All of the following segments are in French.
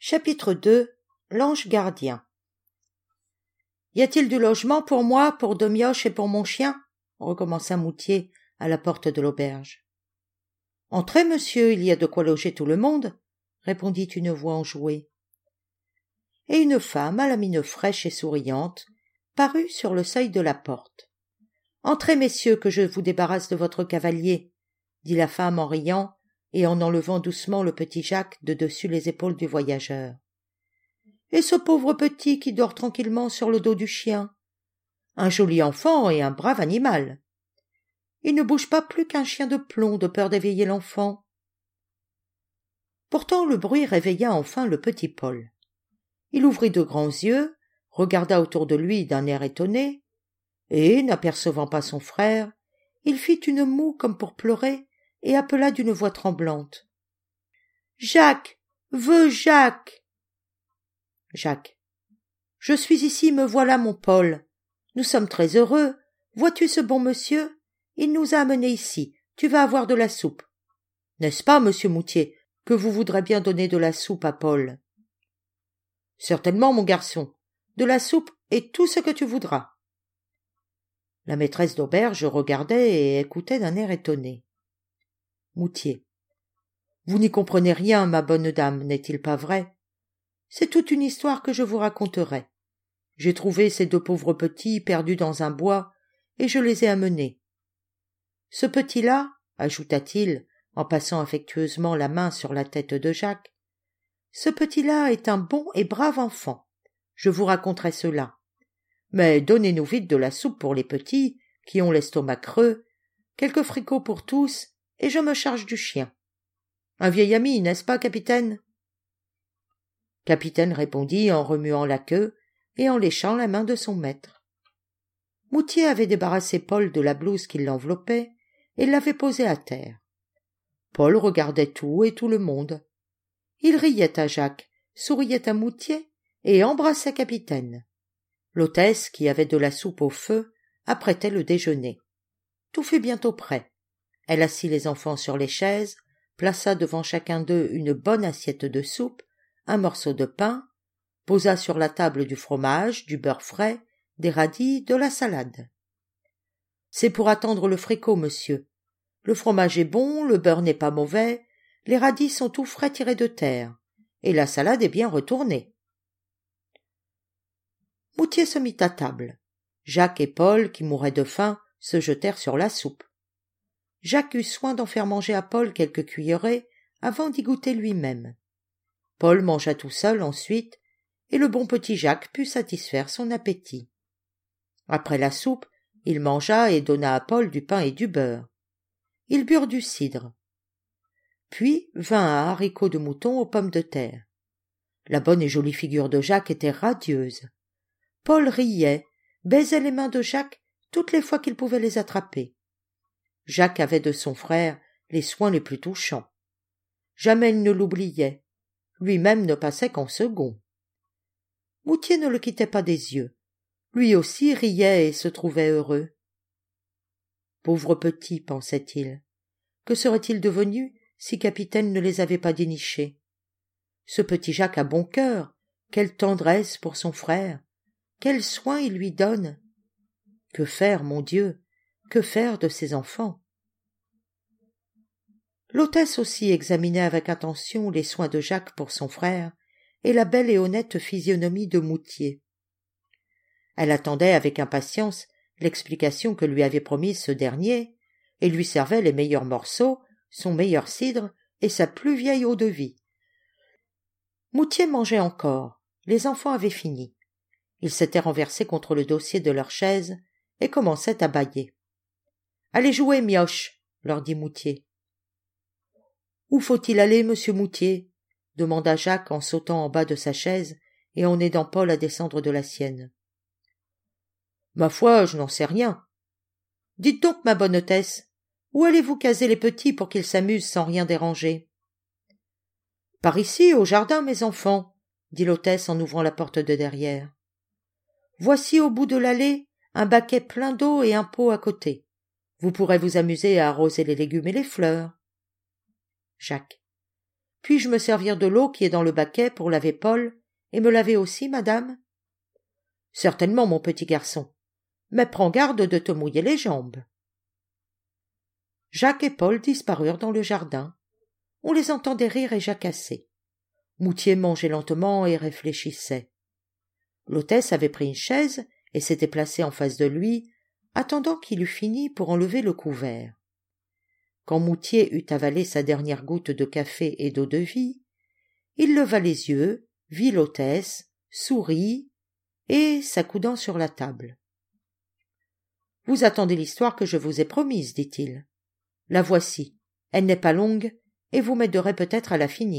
Chapitre 2. L'ange gardien. Y a-t-il du logement pour moi, pour deux mioches et pour mon chien? Recommença Moutier à la porte de l'auberge. Entrez, monsieur, il y a de quoi loger tout le monde, répondit une voix enjouée. Et une femme à la mine fraîche et souriante parut sur le seuil de la porte. Entrez, messieurs, que je vous débarrasse de votre cavalier, dit la femme en riant et en enlevant doucement le petit Jacques de dessus les épaules du voyageur. Et ce pauvre petit qui dort tranquillement sur le dos du chien. Un joli enfant et un brave animal. Il ne bouge pas plus qu'un chien de plomb de peur d'éveiller l'enfant. Pourtant le bruit réveilla enfin le petit Paul. Il ouvrit de grands yeux, regarda autour de lui d'un air étonné, et, n'apercevant pas son frère, il fit une moue comme pour pleurer, et appela d'une voix tremblante. « Jacques! Jacques !» Jacques. « Je suis ici, me voilà, mon Paul. Nous sommes très heureux. Vois-tu ce bon monsieur? Il nous a amenés ici. Tu vas avoir de la soupe. N'est-ce pas, monsieur Moutier, que vous voudrez bien donner de la soupe à Paul? Certainement, mon garçon. De la soupe et tout ce que tu voudras. La maîtresse d'auberge regardait et écoutait d'un air étonné. Moutier. Vous n'y comprenez rien, ma bonne dame, n'est-il pas vrai? C'est toute une histoire que je vous raconterai. J'ai trouvé ces deux pauvres petits perdus dans un bois, et je les ai amenés. Ce petit-là, ajouta-t-il, en passant affectueusement la main sur la tête de Jacques, ce petit-là est un bon et brave enfant. Je vous raconterai cela. Mais donnez-nous vite de la soupe pour les petits, qui ont l'estomac creux, quelques fricots pour tous, et je me charge du chien. Un vieil ami, n'est-ce pas, capitaine? Capitaine répondit en remuant la queue et en léchant la main de son maître. Moutier avait débarrassé Paul de la blouse qui l'enveloppait et l'avait posée à terre. Paul regardait tout et tout le monde. Il riait à Jacques, souriait à Moutier et embrassait Capitaine. L'hôtesse, qui avait de la soupe au feu, apprêtait le déjeuner. Tout fut bientôt prêt. Elle assit les enfants sur les chaises, plaça devant chacun d'eux une bonne assiette de soupe, un morceau de pain, posa sur la table du fromage, du beurre frais, des radis, de la salade. « C'est pour attendre le fricot, monsieur. Le fromage est bon, le beurre n'est pas mauvais, les radis sont tout frais tirés de terre, et la salade est bien retournée. » Moutier se mit à table. Jacques et Paul, qui mouraient de faim, se jetèrent sur la soupe. Jacques eut soin d'en faire manger à Paul quelques cuillerées avant d'y goûter lui-même. Paul mangea tout seul ensuite, et le bon petit Jacques put satisfaire son appétit. Après la soupe, il mangea et donna à Paul du pain et du beurre. Ils burent du cidre. Puis vint un haricot de mouton aux pommes de terre. La bonne et jolie figure de Jacques était radieuse. Paul riait, baisait les mains de Jacques toutes les fois qu'il pouvait les attraper. Jacques avait de son frère les soins les plus touchants. Jamais il ne l'oubliait. Lui-même ne passait qu'en second. Moutier ne le quittait pas des yeux. Lui aussi riait et se trouvait heureux. Pauvre petit, pensait-il. Que serait-il devenu si Capitaine ne les avait pas dénichés? Ce petit Jacques a bon cœur. Quelle tendresse pour son frère. Quels soins il lui donne. Que faire, mon Dieu? Que faire de ses enfants? L'hôtesse aussi examinait avec attention les soins de Jacques pour son frère et la belle et honnête physionomie de Moutier. Elle attendait avec impatience l'explication que lui avait promise ce dernier et lui servait les meilleurs morceaux, son meilleur cidre et sa plus vieille eau-de-vie. Moutier mangeait encore, les enfants avaient fini. Ils s'étaient renversés contre le dossier de leur chaise et commençaient à bâiller. « Allez jouer, mioche !» leur dit Moutier. « Où faut-il aller, monsieur Moutier ?» demanda Jacques en sautant en bas de sa chaise et en aidant Paul à descendre de la sienne. « Ma foi, je n'en sais rien. Dites donc, ma bonne hôtesse, où allez-vous caser les petits pour qu'ils s'amusent sans rien déranger ?»« Par ici, au jardin, mes enfants, » dit l'hôtesse en ouvrant la porte de derrière. « Voici au bout de l'allée un baquet plein d'eau et un pot à côté. Vous pourrez vous amuser à arroser les légumes et les fleurs. » Jacques. Puis-je me servir de l'eau qui est dans le baquet pour laver Paul, et me laver aussi, madame? Certainement, mon petit garçon, mais prends garde de te mouiller les jambes. Jacques et Paul disparurent dans le jardin. On les entendait rire et jacasser. Moutier mangeait lentement et réfléchissait. L'hôtesse avait pris une chaise et s'était placée en face de lui, attendant qu'il eût fini pour enlever le couvert. Quand Moutier eut avalé sa dernière goutte de café et d'eau-de-vie, il leva les yeux, vit l'hôtesse, sourit et s'accoudant sur la table. « Vous attendez l'histoire que je vous ai promise, dit-il. La voici. Elle n'est pas longue et vous m'aiderez peut-être à la finir. »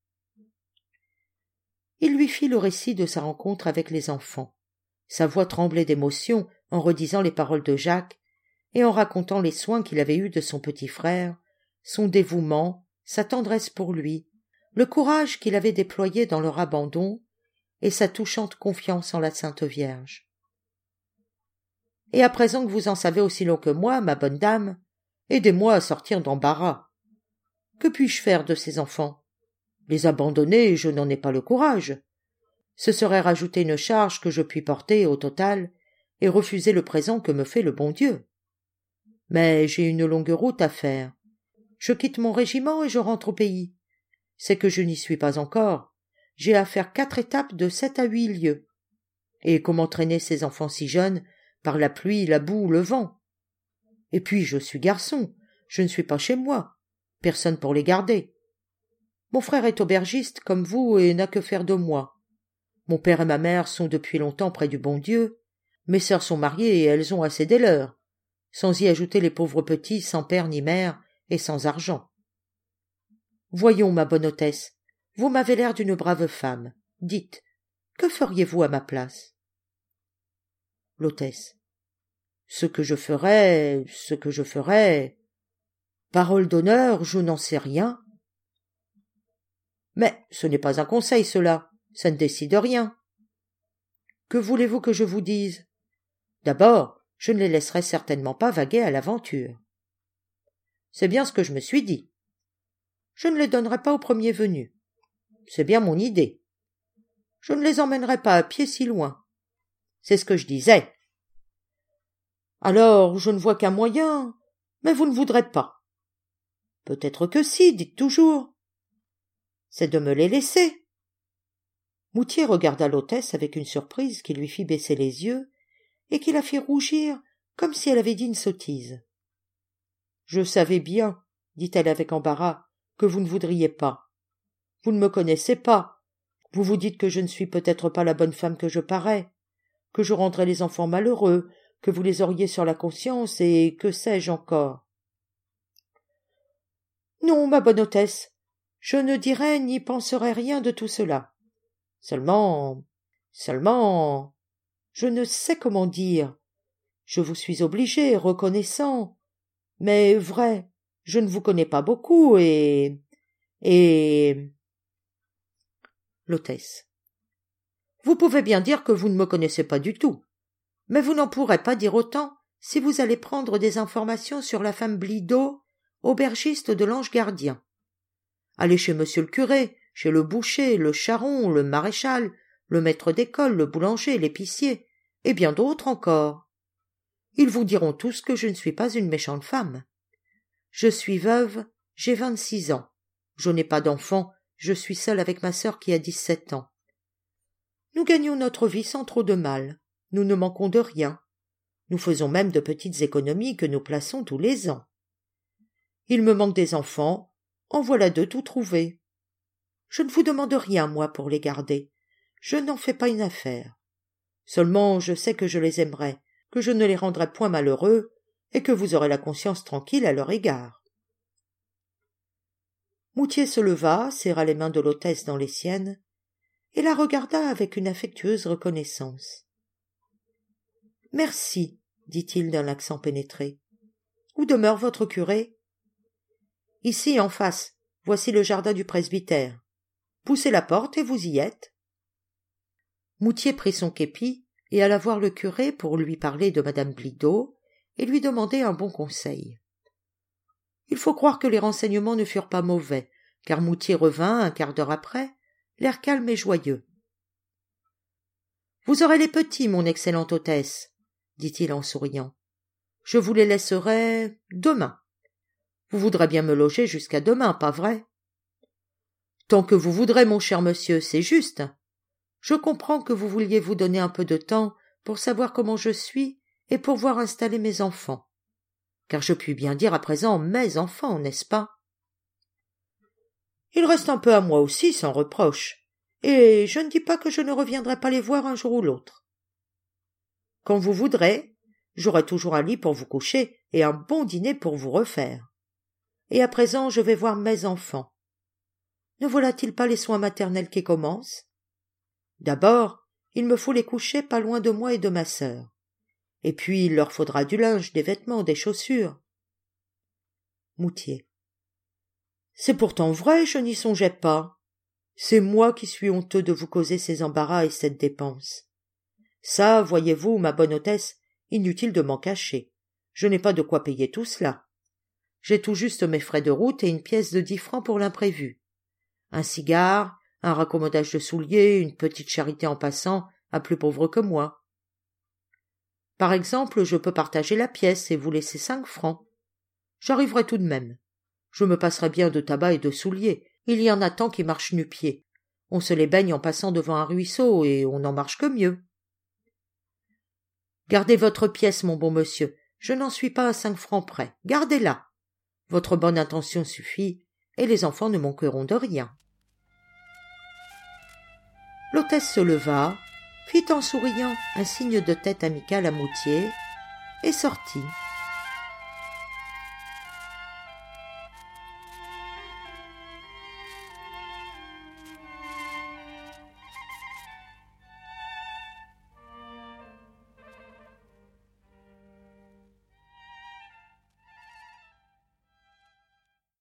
Il lui fit le récit de sa rencontre avec les enfants. Sa voix tremblait d'émotion en redisant les paroles de Jacques et en racontant les soins qu'il avait eus de son petit frère, son dévouement, sa tendresse pour lui, le courage qu'il avait déployé dans leur abandon et sa touchante confiance en la Sainte Vierge. « Et à présent que vous en savez aussi long que moi, ma bonne dame, aidez-moi à sortir d'embarras. Que puis-je faire de ces enfants? Les abandonner, je n'en ai pas le courage. Ce serait rajouter une charge que je puis porter au total et refuser le présent que me fait le bon Dieu. Mais j'ai une longue route à faire. Je quitte mon régiment et je rentre au pays. C'est que je n'y suis pas encore. J'ai à faire 4 étapes de 7 à 8 lieues. Et comment traîner ces enfants si jeunes par la pluie, la boue, le vent? Et puis je suis garçon, je ne suis pas chez moi, personne pour les garder. Mon frère est aubergiste comme vous et n'a que faire de moi. Mon père et ma mère sont depuis longtemps près du bon Dieu. Mes sœurs sont mariées et elles ont assez des leurs, sans y ajouter les pauvres petits sans père ni mère et sans argent. Voyons, ma bonne hôtesse, vous m'avez l'air d'une brave femme. Dites, que feriez-vous à ma place? L'hôtesse. Ce que je ferais. Parole d'honneur, je n'en sais rien. Mais ce n'est pas un conseil, cela, ça ne décide rien. Que voulez-vous que je vous dise? D'abord, je ne les laisserai certainement pas vaguer à l'aventure. C'est bien ce que je me suis dit. Je ne les donnerai pas au premier venu. C'est bien mon idée. Je ne les emmènerai pas à pied si loin. C'est ce que je disais. Alors, je ne vois qu'un moyen, mais vous ne voudrez pas. Peut-être que si, dites toujours. C'est de me les laisser. Moutier regarda l'hôtesse avec une surprise qui lui fit baisser les yeux et qui la fit rougir comme si elle avait dit une sottise. « Je savais bien, dit-elle avec embarras, que vous ne voudriez pas. Vous ne me connaissez pas. Vous vous dites que je ne suis peut-être pas la bonne femme que je parais, que je rendrai les enfants malheureux, que vous les auriez sur la conscience et que sais-je encore. Non, ma bonne hôtesse, je ne dirai ni penserai rien de tout cela. Seulement, je ne sais comment dire. Je vous suis obligé, reconnaissant, mais vrai, je ne vous connais pas beaucoup et... L'hôtesse. Vous pouvez bien dire que vous ne me connaissez pas du tout, mais vous n'en pourrez pas dire autant si vous allez prendre des informations sur la femme Blideau, aubergiste de l'Ange Gardien. Allez chez monsieur le curé, chez le boucher, le charron, le maréchal, le maître d'école, le boulanger, l'épicier, et bien d'autres encore. Ils vous diront tous que je ne suis pas une méchante femme. Je suis veuve, j'ai 26 ans. Je n'ai pas d'enfant, je suis seule avec ma sœur qui a 17 ans. Nous gagnons notre vie sans trop de mal. Nous ne manquons de rien. Nous faisons même de petites économies que nous plaçons tous les ans. Il me manque des enfants, en voilà 2 tout trouvés. Je ne vous demande rien, moi, pour les garder. Je n'en fais pas une affaire. Seulement, je sais que je les aimerai, que je ne les rendrai point malheureux, et que vous aurez la conscience tranquille à leur égard. Moutier se leva, serra les mains de l'hôtesse dans les siennes, et la regarda avec une affectueuse reconnaissance. « Merci, dit-il d'un accent pénétré. Où demeure votre curé? Ici, en face, voici le jardin du presbytère. Poussez la porte et vous y êtes. Moutier prit son képi et alla voir le curé pour lui parler de madame Blideau et lui demander un bon conseil. Il faut croire que les renseignements ne furent pas mauvais, car Moutier revint un quart d'heure après, l'air calme et joyeux. « Vous aurez les petits, mon excellente hôtesse, dit-il en souriant. Je vous les laisserai demain. Vous voudrez bien me loger jusqu'à demain, pas vrai? Tant que vous voudrez, mon cher monsieur, c'est juste. Je comprends que vous vouliez vous donner un peu de temps pour savoir comment je suis et pour voir installer mes enfants. Car je puis bien dire à présent mes enfants, n'est-ce pas? Il reste un peu à moi aussi, sans reproche, et je ne dis pas que je ne reviendrai pas les voir un jour ou l'autre. Quand vous voudrez, j'aurai toujours un lit pour vous coucher et un bon dîner pour vous refaire. Et à présent, je vais voir mes enfants. Ne voilà-t-il pas les soins maternels qui commencent? D'abord, il me faut les coucher pas loin de moi et de ma sœur. Et puis, il leur faudra du linge, des vêtements, des chaussures. Moutier. C'est pourtant vrai, je n'y songeais pas. C'est moi qui suis honteux de vous causer ces embarras et cette dépense. Ça, voyez-vous, ma bonne hôtesse, inutile de m'en cacher. Je n'ai pas de quoi payer tout cela. J'ai tout juste mes frais de route et une pièce de 10 francs pour l'imprévu. Un cigare, un raccommodage de souliers, une petite charité en passant à plus pauvre que moi. Par exemple, je peux partager la pièce et vous laisser 5 francs. J'arriverai tout de même. Je me passerai bien de tabac et de souliers. Il y en a tant qui marchent nu-pieds. On se les baigne en passant devant un ruisseau et on n'en marche que mieux. Gardez votre pièce, mon bon monsieur. Je n'en suis pas à 5 francs près. Gardez-la. Votre bonne intention suffit, et les enfants ne manqueront de rien. L'hôtesse se leva, fit en souriant un signe de tête amical à Moutier, et sortit.